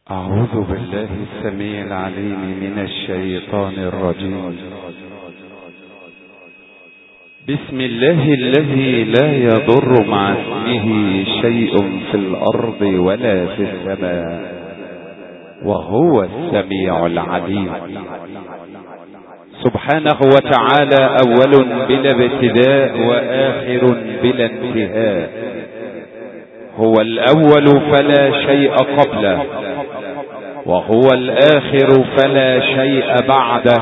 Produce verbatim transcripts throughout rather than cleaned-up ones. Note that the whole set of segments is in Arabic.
أعوذ بالله السميع العليم من الشيطان الرجيم. بسم الله الذي لا يضر مع اسمه شيء في الأرض ولا في السماء وهو السميع العليم. سبحانه وتعالى أول بلا ابتداء وآخر بلا انتهاء. هو الأول فلا شيء قبله، وهو الآخر فلا شيء بعده،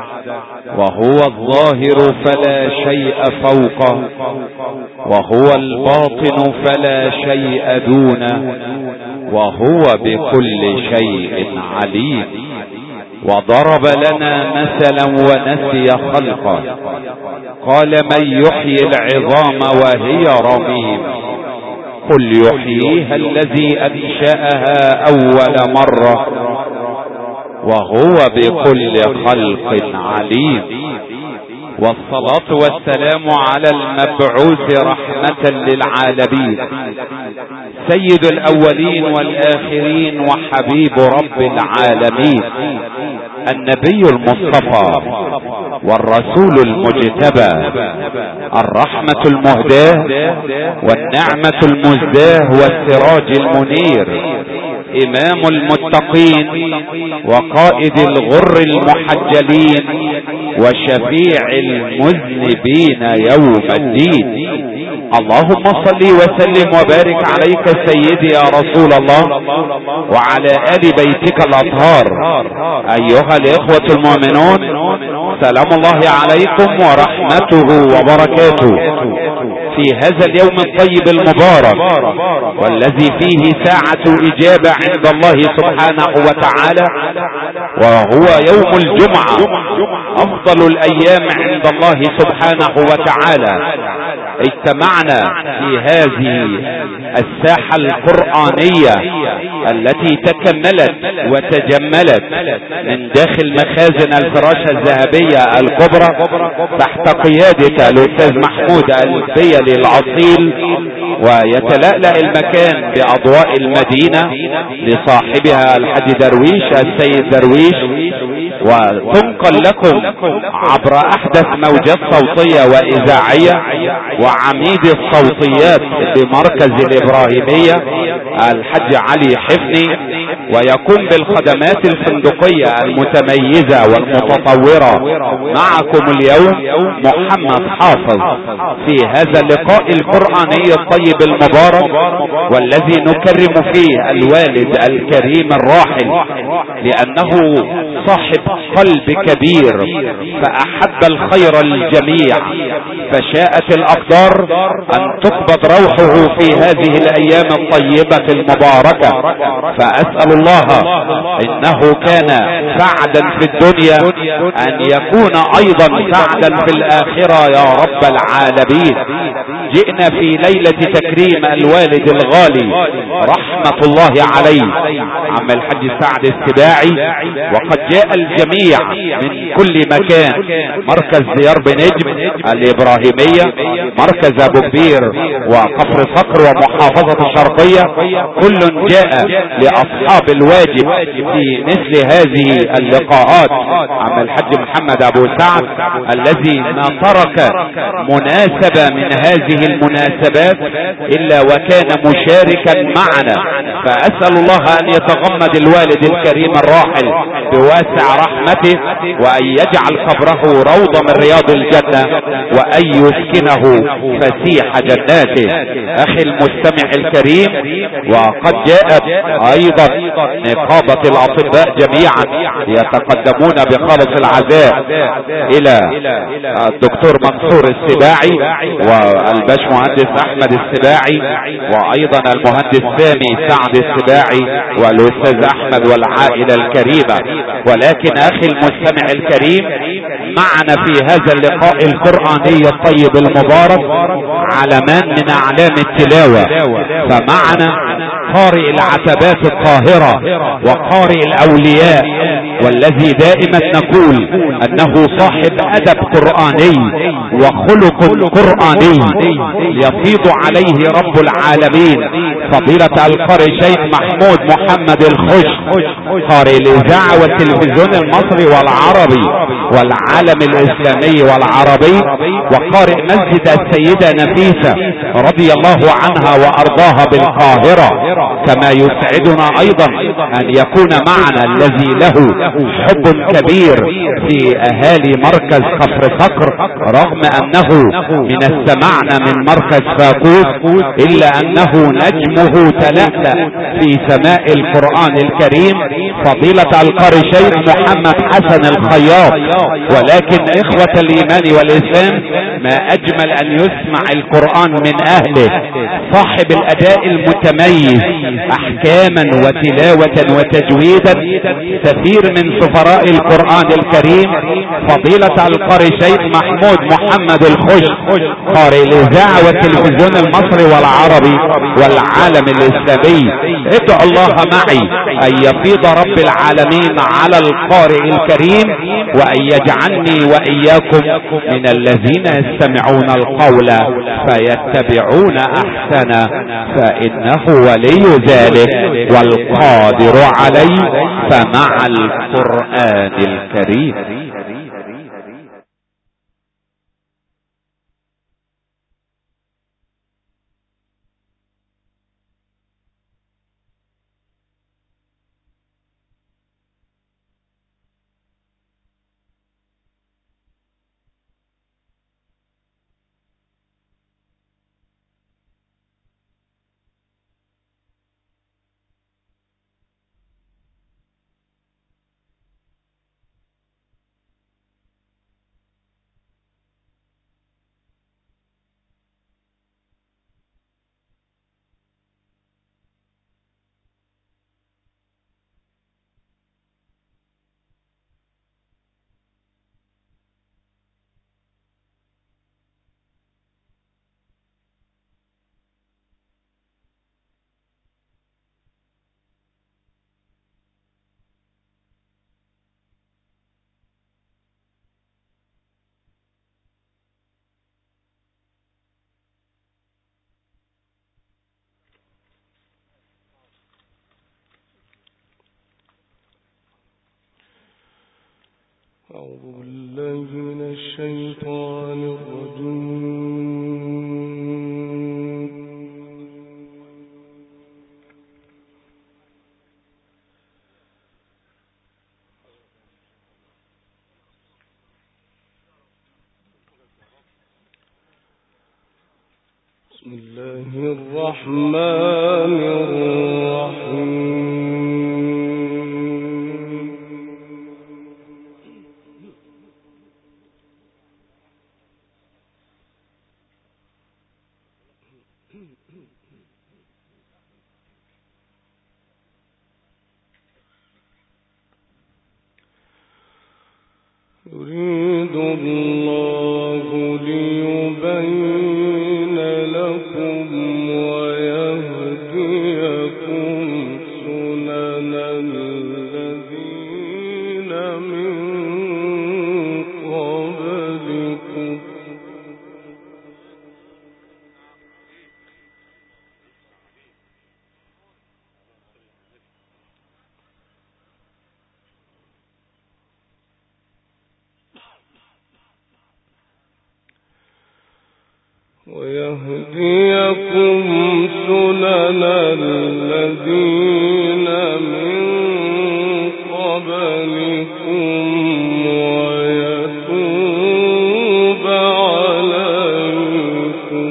وهو الظاهر فلا شيء فوقه، وهو الباطن فلا شيء دونه، وهو بكل شيء عليم. وضرب لنا مثلا ونسي خلقه، قال من يحيي العظام وهي رميم قل يحييها الذي أنشأها أول مرة وهو بكل خلق عليم. والصلاة والسلام على المبعوث رحمة للعالمين سيد الأولين والآخرين وحبيب رب العالمين النبي المصطفى والرسول المجتبى الرحمة المهداة والنعمة المزداه والسراج المنير إمام المتقين وقائد الغر المحجلين وشفيع المذنبين يوم الدين. اللهم صل وسلم وبارك عليك سيدي يا رسول الله وعلى آل بيتك الأطهار. أيها الإخوة المؤمنون، سلام الله عليكم ورحمته وبركاته في هذا اليوم الطيب المبارك، والذي فيه ساعة إجابة عند الله سبحانه وتعالى، وهو يوم الجمعة أفضل الأيام عند الله سبحانه وتعالى. اجتمعنا في هذه الساحة القرآنية التي تكملت وتجملت من داخل مخازن الفراشة الذهبية الكبرى تحت قيادة الأستاذ محمود البيلي الأصيل، ويتلألأ المكان بأضواء المدينة لصاحبها الحاج درويش السيد درويش، وتنقل لكم عبر أحدث موجات صوتية وإذاعية وعميد الصوتيات بمركز الإبراهيمية الحاج علي حفني، ويقوم بالخدمات الفندقية المتميزة والمتطورة معكم اليوم محمد حافظ في هذا اللقاء القرآني الطيب المبارك، والذي نكرم فيه الوالد الكريم الراحل لأنه صاحب قلب كبير فأحب الخير الجميع، فشاءت الأقدار أن تقبض روحه في هذه الأيام الطيبة المباركة. فأسأل الله إنه كان سعدا في الدنيا أن يكون أيضا سعدا في الآخرة يا رب العالمين. جئنا في ليلة تكريم الوالد الغالي رحمة الله عليه عم الحاج سعد السباعي، وقد جاء الجميع من كل مكان، مركز ديار بنجم الإبراهيمية، مركز أبو كبير وكفر صقر ومحافظة الشرقية، كل جاء لأصحاب الواجب في مثل هذه اللقاءات. عم الحاج محمد أبو سعد الذي ما ترك مناسبة من هذه المناسبات إلا وكان مشاركا معنا، فأسأل الله أن يتغمد الوالد الكريم الراحل بواسع رحمته، وأن يجعل قبره روضة من رياض الجنة، وأن يسكنه فسيح جناته. أخي المستمع الكريم، وقد جاءت أيضا نقابة الأطباء جميعا يتقدمون بخالص العزاء إلى الدكتور منصور السباعي والباش مهندس أحمد السباعي، وأيضا المهندس سامي سعد السباعي والأستاذ أحمد والعائلة الكريمة. ولكن أخي المستمع الكريم، معنا في هذا اللقاء القرآني الطيب المبارك علمان من أعلام التلاوة، فمعنا قارئ العتبات الطاهرة وقارئ الأولياء، والذي دائما نقول أنه صاحب أدب قرآني وخلق قرآني يفيض عليه رب العالمين فضيلة القارئ شيخ محمود محمد الخش، قارئ الإذاعة والتلفزيون المصري والعربي والعالم الإسلامي والعربي، وقارئ مسجد السيدة نفيسة رضي الله عنها وأرضاها بالقاهرة. كما يسعدنا أيضا أن يكون معنا الذي له حب كبير في أهالي مركز كفر صقر، رغم أنه من استمعنا من مركز فاكوس إلا أنه نجمه تلألأ في سماء القرآن الكريم، فضيلة القارئ شيخ محمد حسن الخياط. ولكن إخوة الإيمان والإسلام، ما أجمل أن يسمع القرآن من أهله، صاحب الأداء المتميز أحكاما وتلاوة وتجويدا، سفير من سفراء القرآن الكريم، فضيلة القارئ شيخ محمود محمد الخش، قارئ الإذاعة والتلفزيون المصري والعربي والعالم الإسلامي. ادعوا الله معي أن يفيض رب العالمين على القارئ الكريم، وأن يجعلني وإياكم من الذين يستمعون القول فيتبعون أحسنه، فإنه ولي ذلك والقادر عليه. فمع القرآن الكريم أعوذ بالله من الشيطان الرجيم. بسم الله الرحمن الرحيم. يريد الله ليبين لكم ويهديكم سنن الذين من قبلكم. ويهديكم سنن الذين من قبلكم ويتوب عليكم.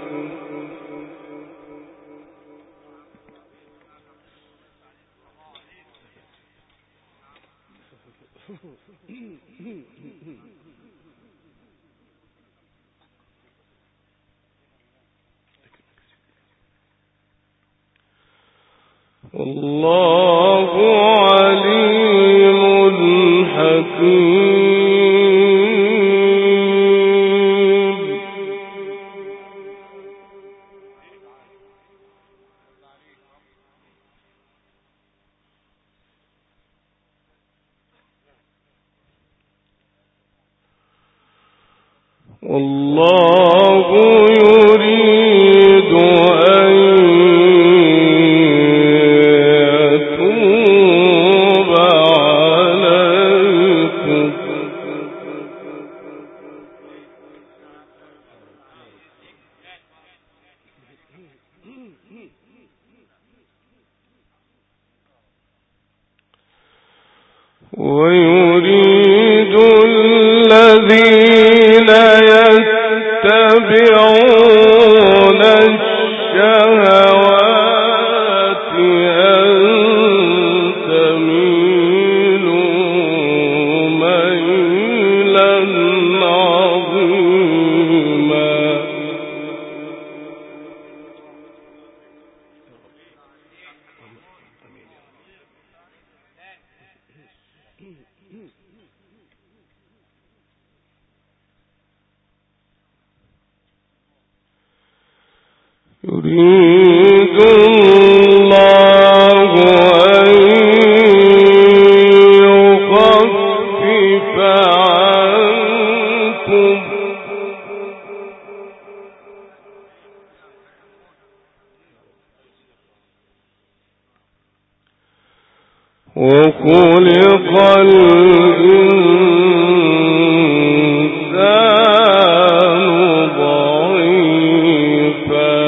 والله عليم حكيم. والله يريد أن يتوب عليكم ويريد الذين يتبعون الشهوات أن تميلوا ميلا عظيما يريد الله أن يخفف عنكم وخلق الإنسان ضعيفا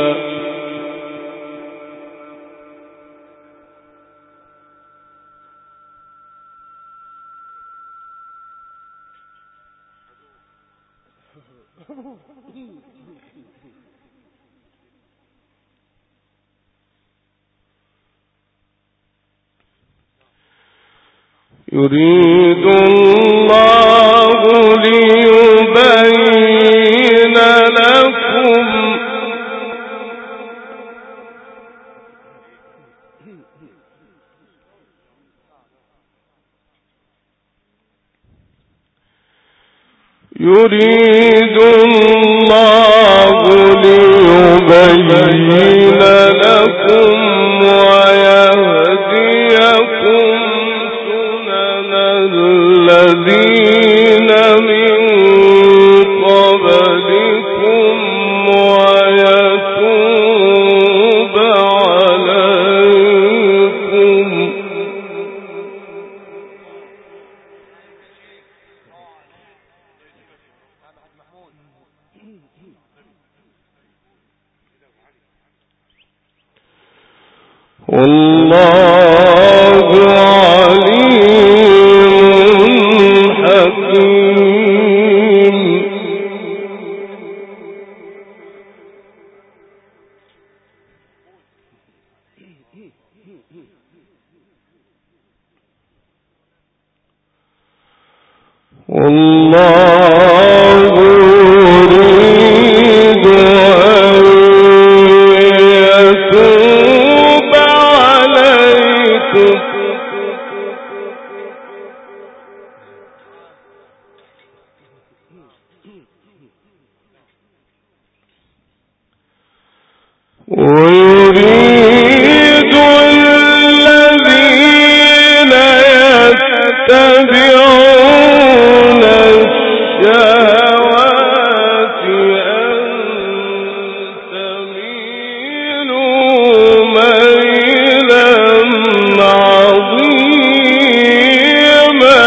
يريد الله ليبين لكم يريد الله ليبين لكم ويهديكم الذين من قبلكم ويتوب عليكم والله عليم حكيم والله يريد أن يتوب عليكم ويريد الذين يتبعون الشهوات أن تميلوا ميلا عظيما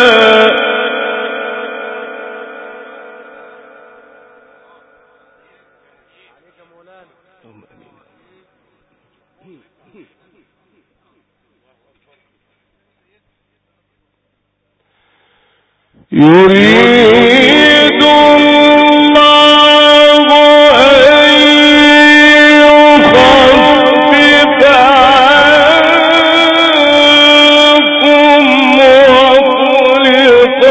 يريد الله أن يخفف عنكم وخلق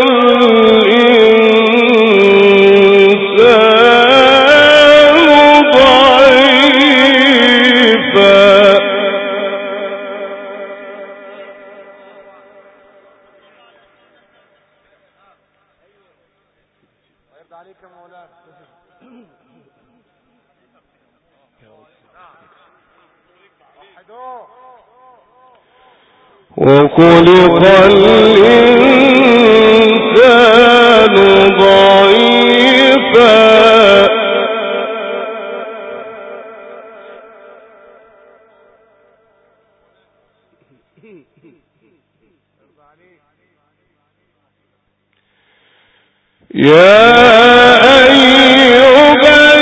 الإنسان ضعيفا وخلق الإنسان ضعيفا يا أيها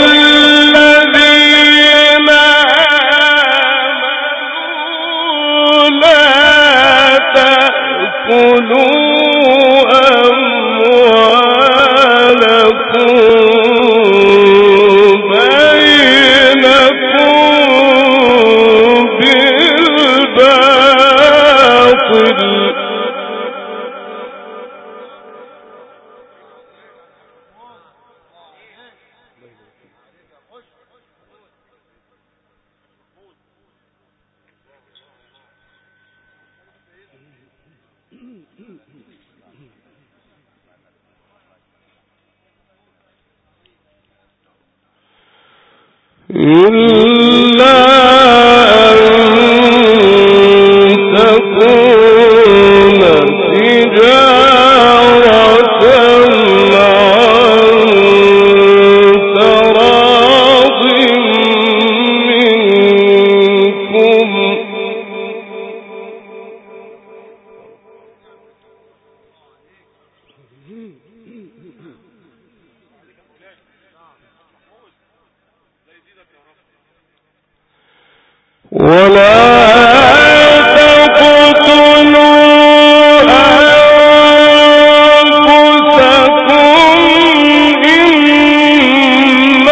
الذين آمنوا لا تأكلوا أموالكم بينكم بالباطل إلا أن تكون تجارة عن تراض منكم ولا تقتلوا أنفسكم إن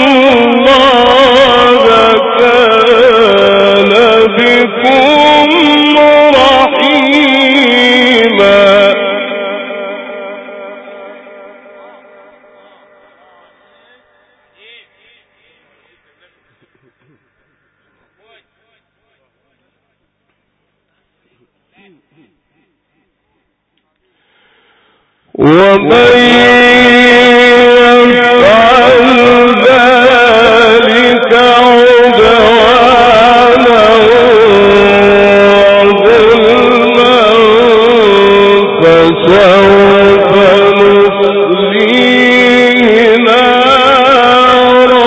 الله كان بكم رحيما ومن يفعل ذلك عدوانا وظلما فسوف نصليه نارا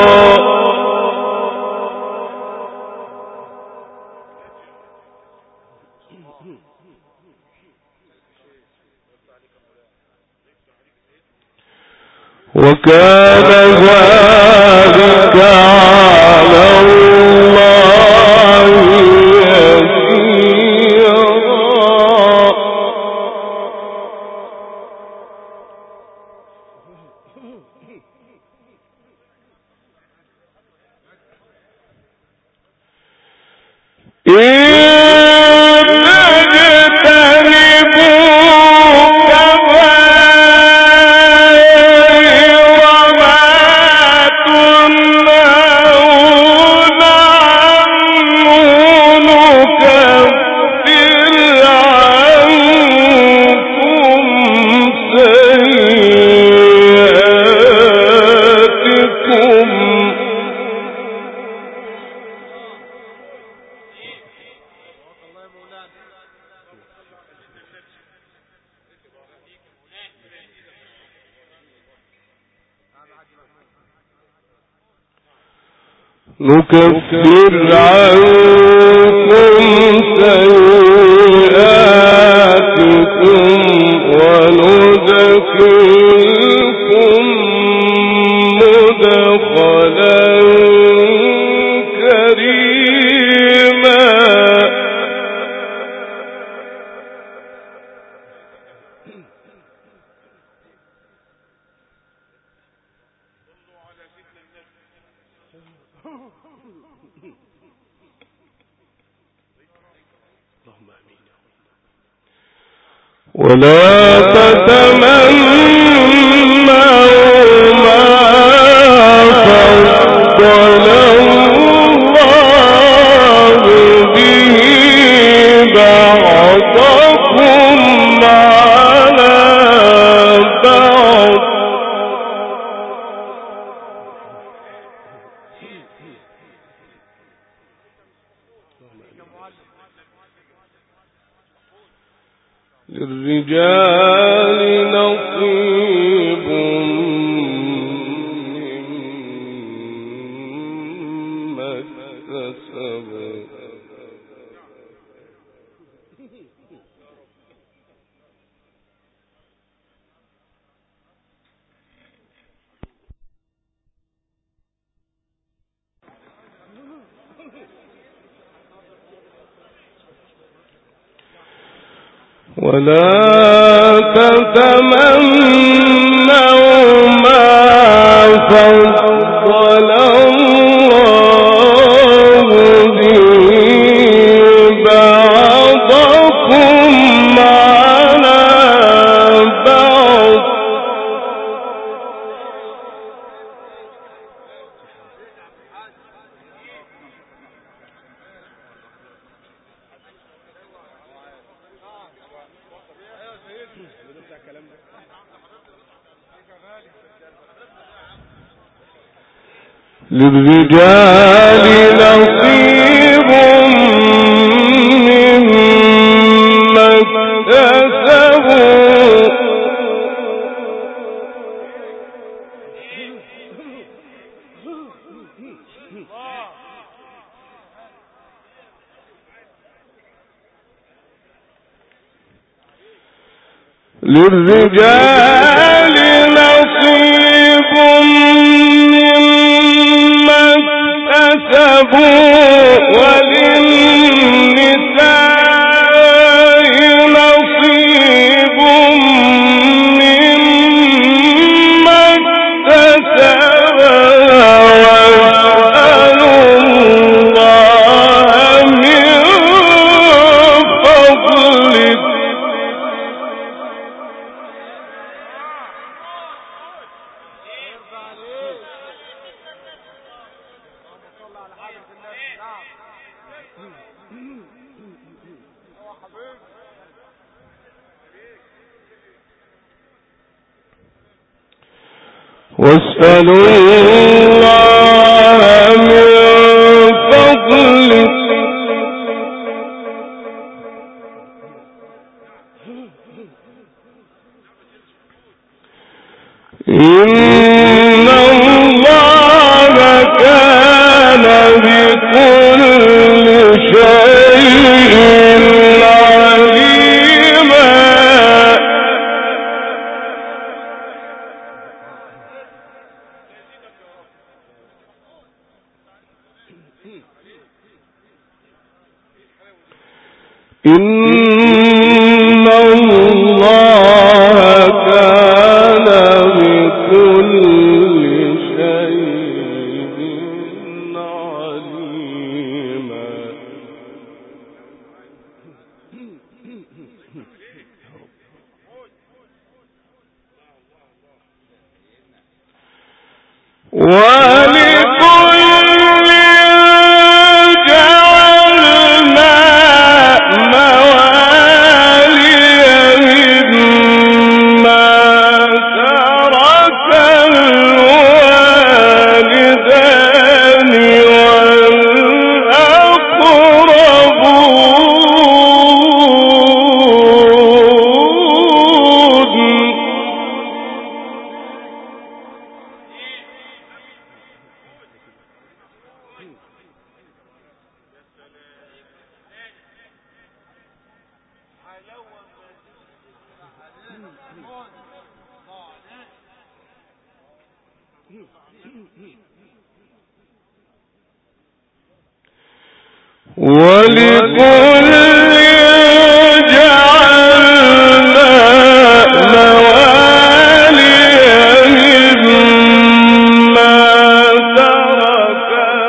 وكان ذلك على الله يسيرا نكفر عنكم سيئاتكم وندخلكم مدخلا كريما ولا تتمنوا ما فضل الله به بعضكم على بعض للرجال نصيب مما اكتسبوا ولا تتمنوا ما فضل الله به بعضكم على بعض للرجال نصيب مما اكتسبوا للرجال نصيب مما اكتسبوا وللنساء نصيب مما اكتسبا واسألوا الله من فضله واسألوا الله من فضله إن الله كان بكل شيء عليما إن الله كان بكل شيء عليما ولكل جعلنا موالي مما ترك الوالدان والأقربون ولكل جعلنا موالي مما ترك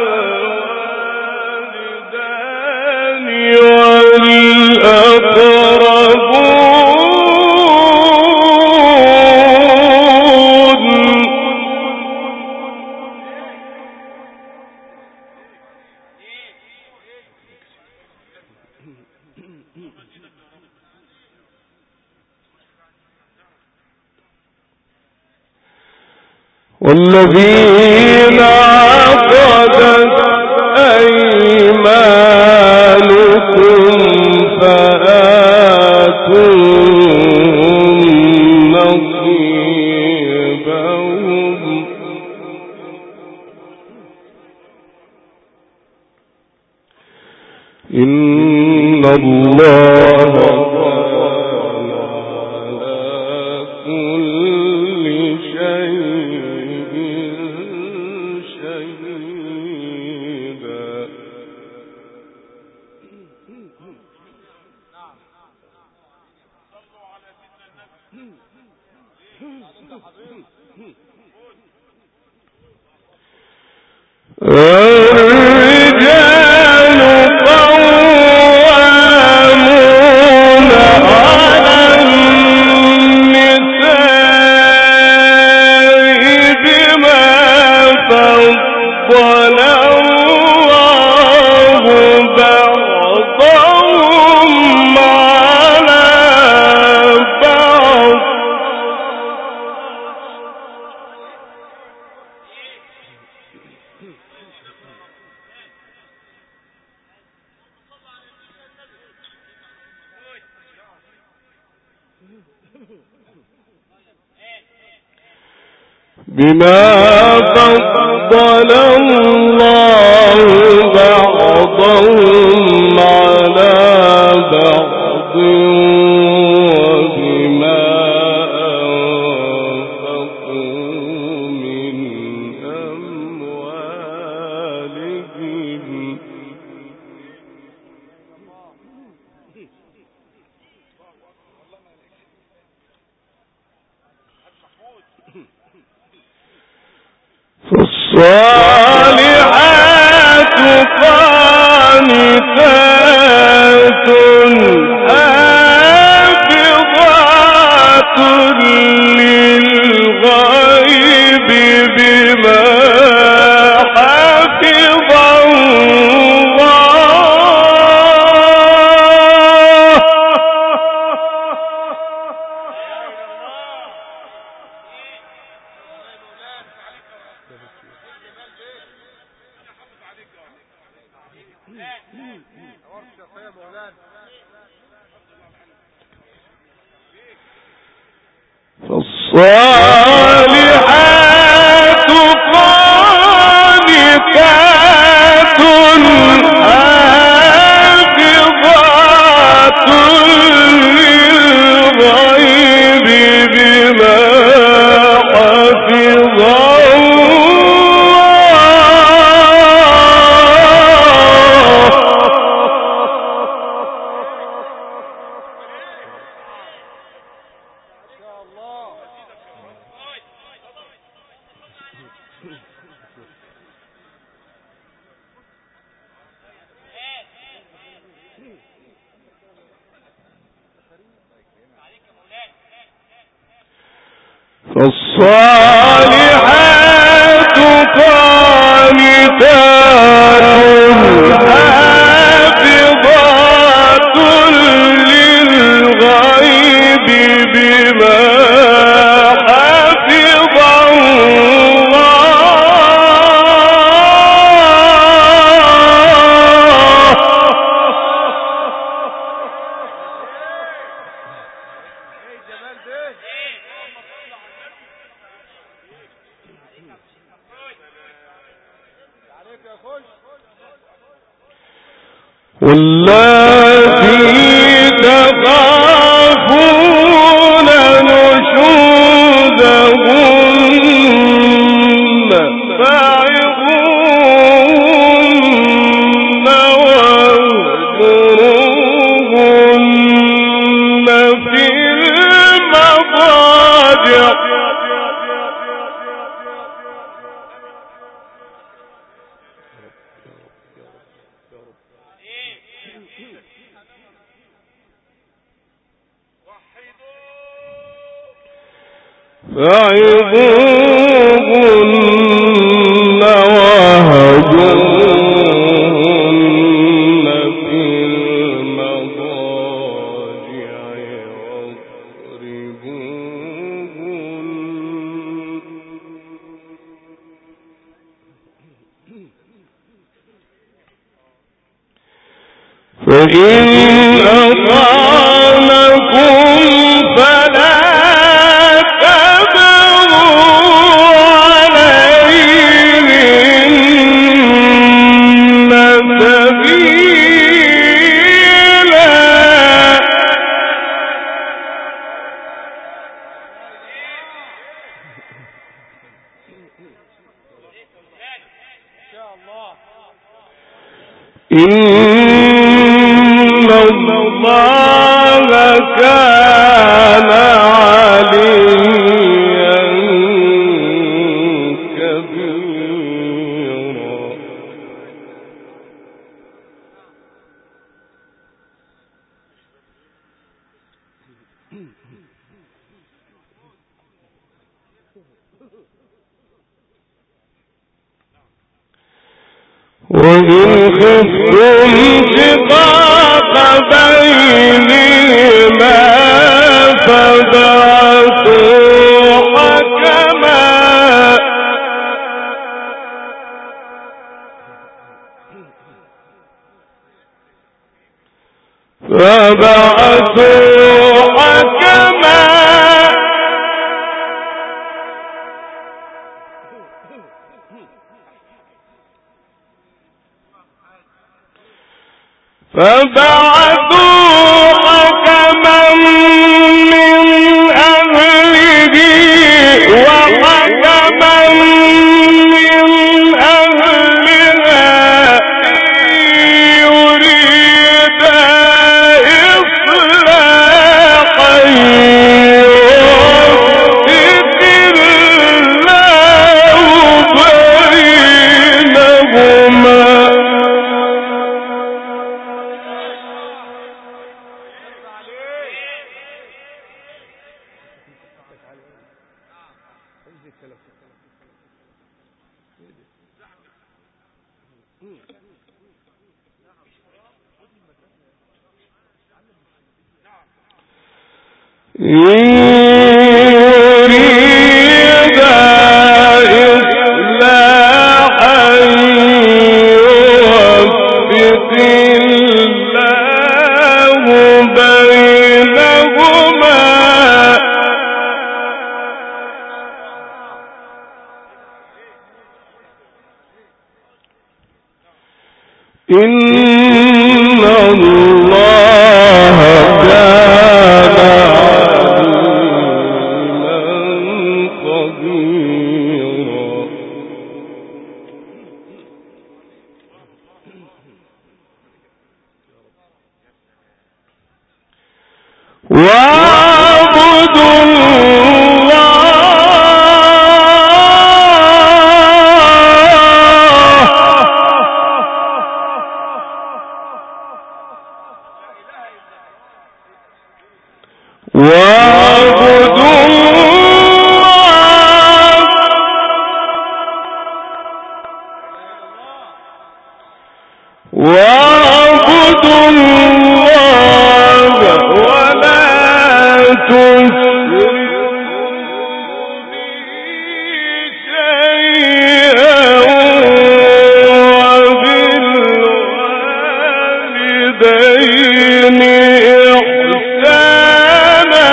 الوالدان والأقربون والذين عقدت أيمانكم فآتوهم نصيبهم إن الله كان على كل شيء شهيدا بما فضل الله بعضهم على بعض وبما أنفقوا من أموالهم فالصالحات قانتات حافظات للغيب بما حفظ فالصالحات قانتات حافظات للغيب بما حفظ فالصالحات قانتات حافظات للغيب بما حفظ واللاتي تخافون نشوزهن فعظوهن واهجروهن في المضاجع فعظوهن واهجروهن في المضاجع واضربوهن فإن أطعنكم فلا إن الله كان عليا كبيرا وإن خفتم شقاق بينهما فبعثوا حكما فبعثوا حكما فبعثوا حكما من أهله وحكما من أهلها يريدا إصلاحا يوفق الله بينهما. يريد إصلاحا يوفق الله بينهما. إن الله كان عليما قديرا. واعبدوا واعبدوا الله واعبدوا الله ولا تشركوا به شيئا وبالوالدين إحسانا.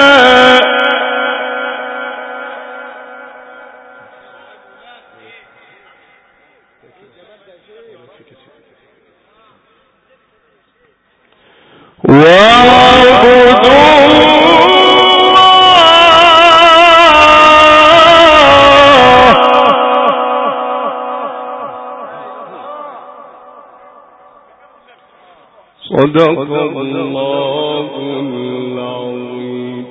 واعبدوا صدق الله العظيم.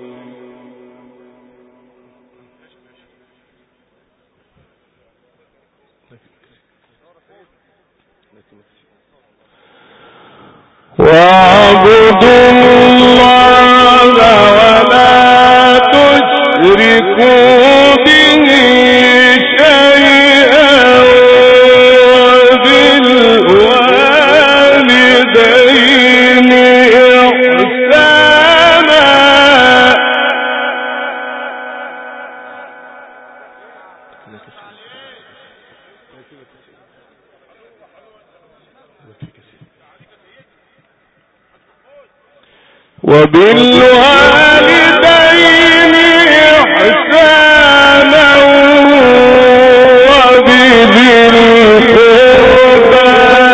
واعبدوا الله ولا تشركوا به شيئا وبالوالدين إحسانا. وبالوالدين إحسانا وبذي القربى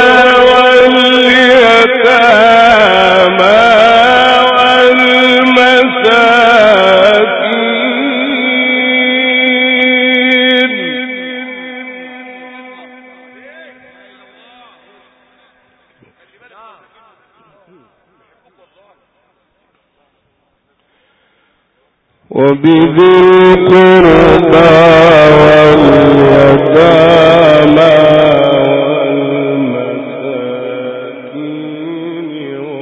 واليتامى والمساكين. وبذي القربى واليتامى والمساكين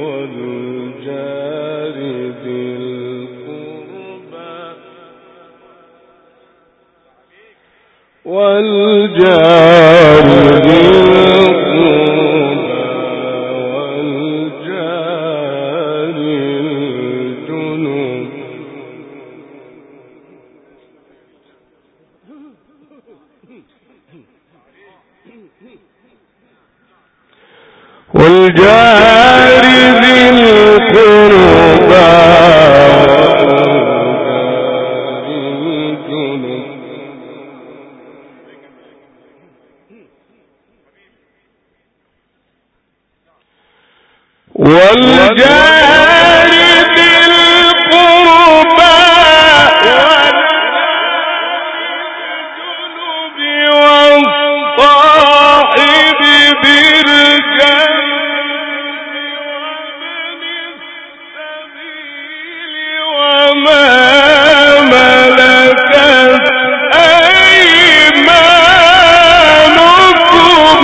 والجار ذي القربى والجار ذي القربى والجار الجنب والجار ذي القربى والجار الجنب والجار ذي القربى والجنب والصاحب بالجنب وابن السبيل وما ملكت أيمانكم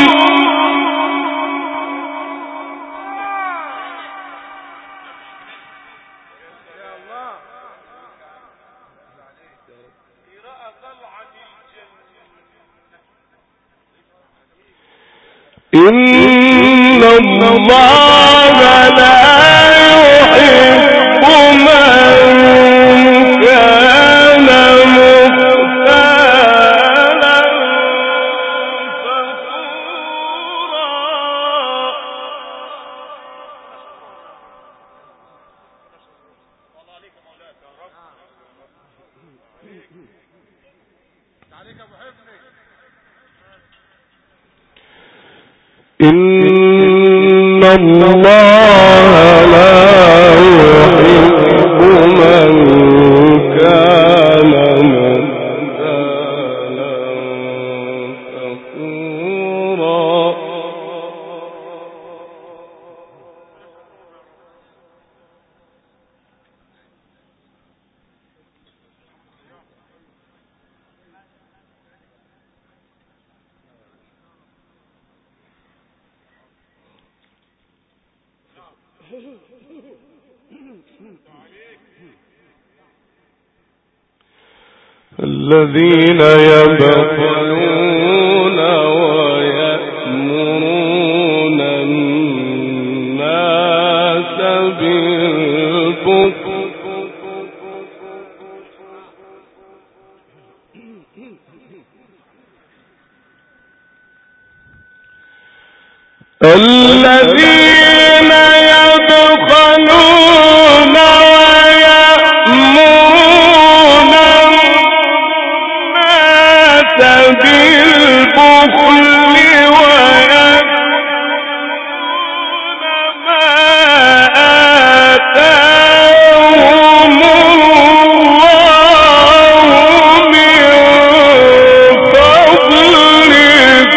إن الله لا يحب من كان مختالا فخورا إن الله لا يحب من كان مختالا فخورا الذين يبخلون ويأمرون الناس بالبخل الذين يبخلون ويأمرون الناس بالبخل ويكتمون ما آتاهم الله من فضله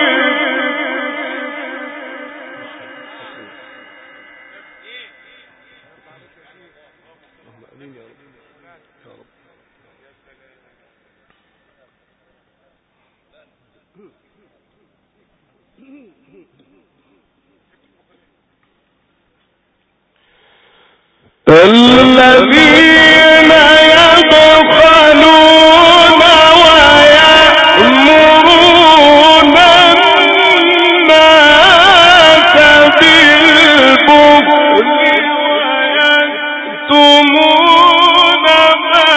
الذين يبخلون ويأمرون الناس بالبخل ويكتمون ما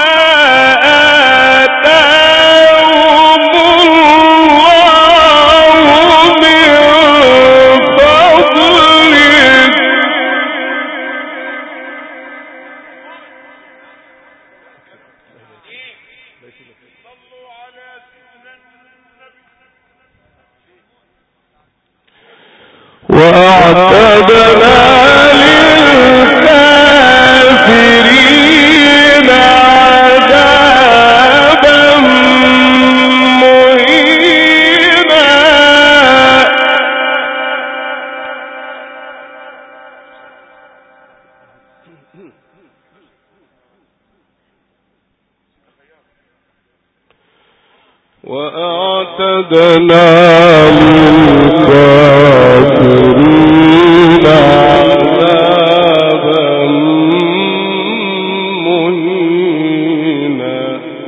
آتاهم الله من فضله وأعتدنا للكافرين عذابا مهينا وأعتدنا للكافرين عذابا مهينا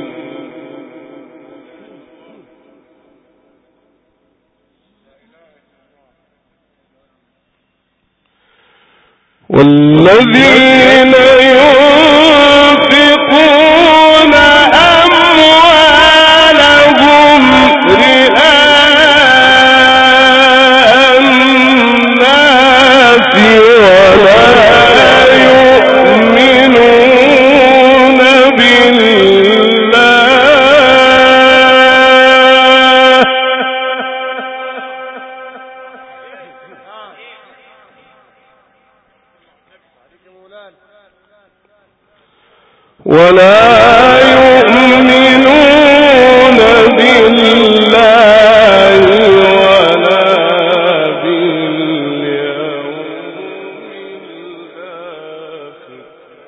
والذين ينفقون أموالهم رئاء الناس ولا يؤمنون بالله ولا يؤمنون بالله ولا باليوم الآخر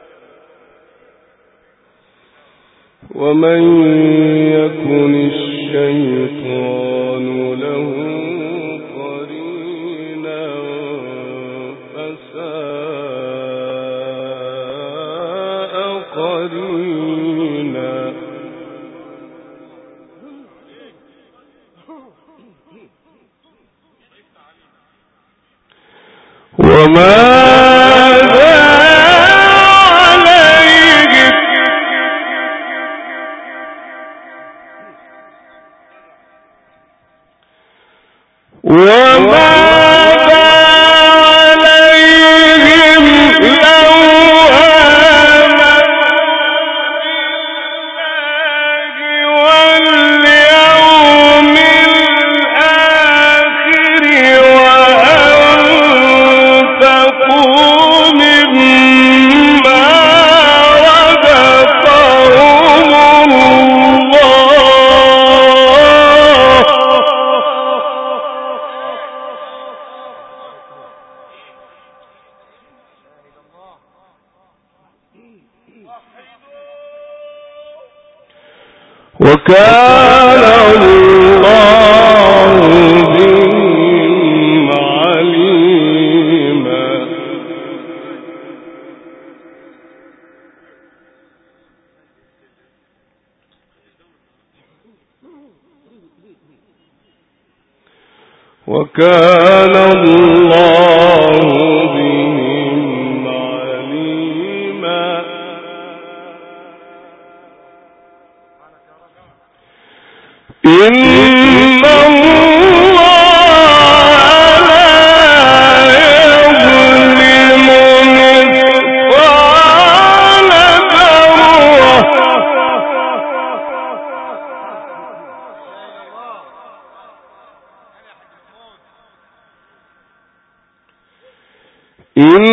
ومن يكن الشيطان له قرينا فساء قرينا وماذا عليهم وماذا عليهم لو آمنوا بالله واليوم الآخر وأنفقوا مما رزقهم وكان الله بهم عليما وكان الله بهم عليما إن الله لا يظلم مثقال ذرة إن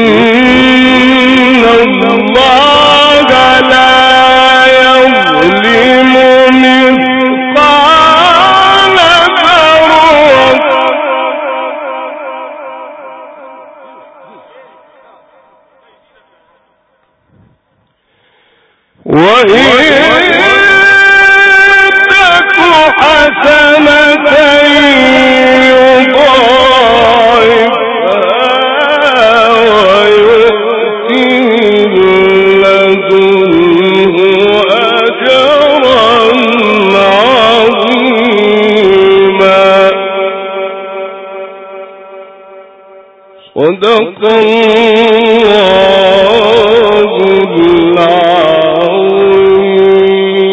الله لا يظلم مثقال ذرة وإن تك حسنة يضاعفها ويؤتي لدنه أجرا عظيما صدق الله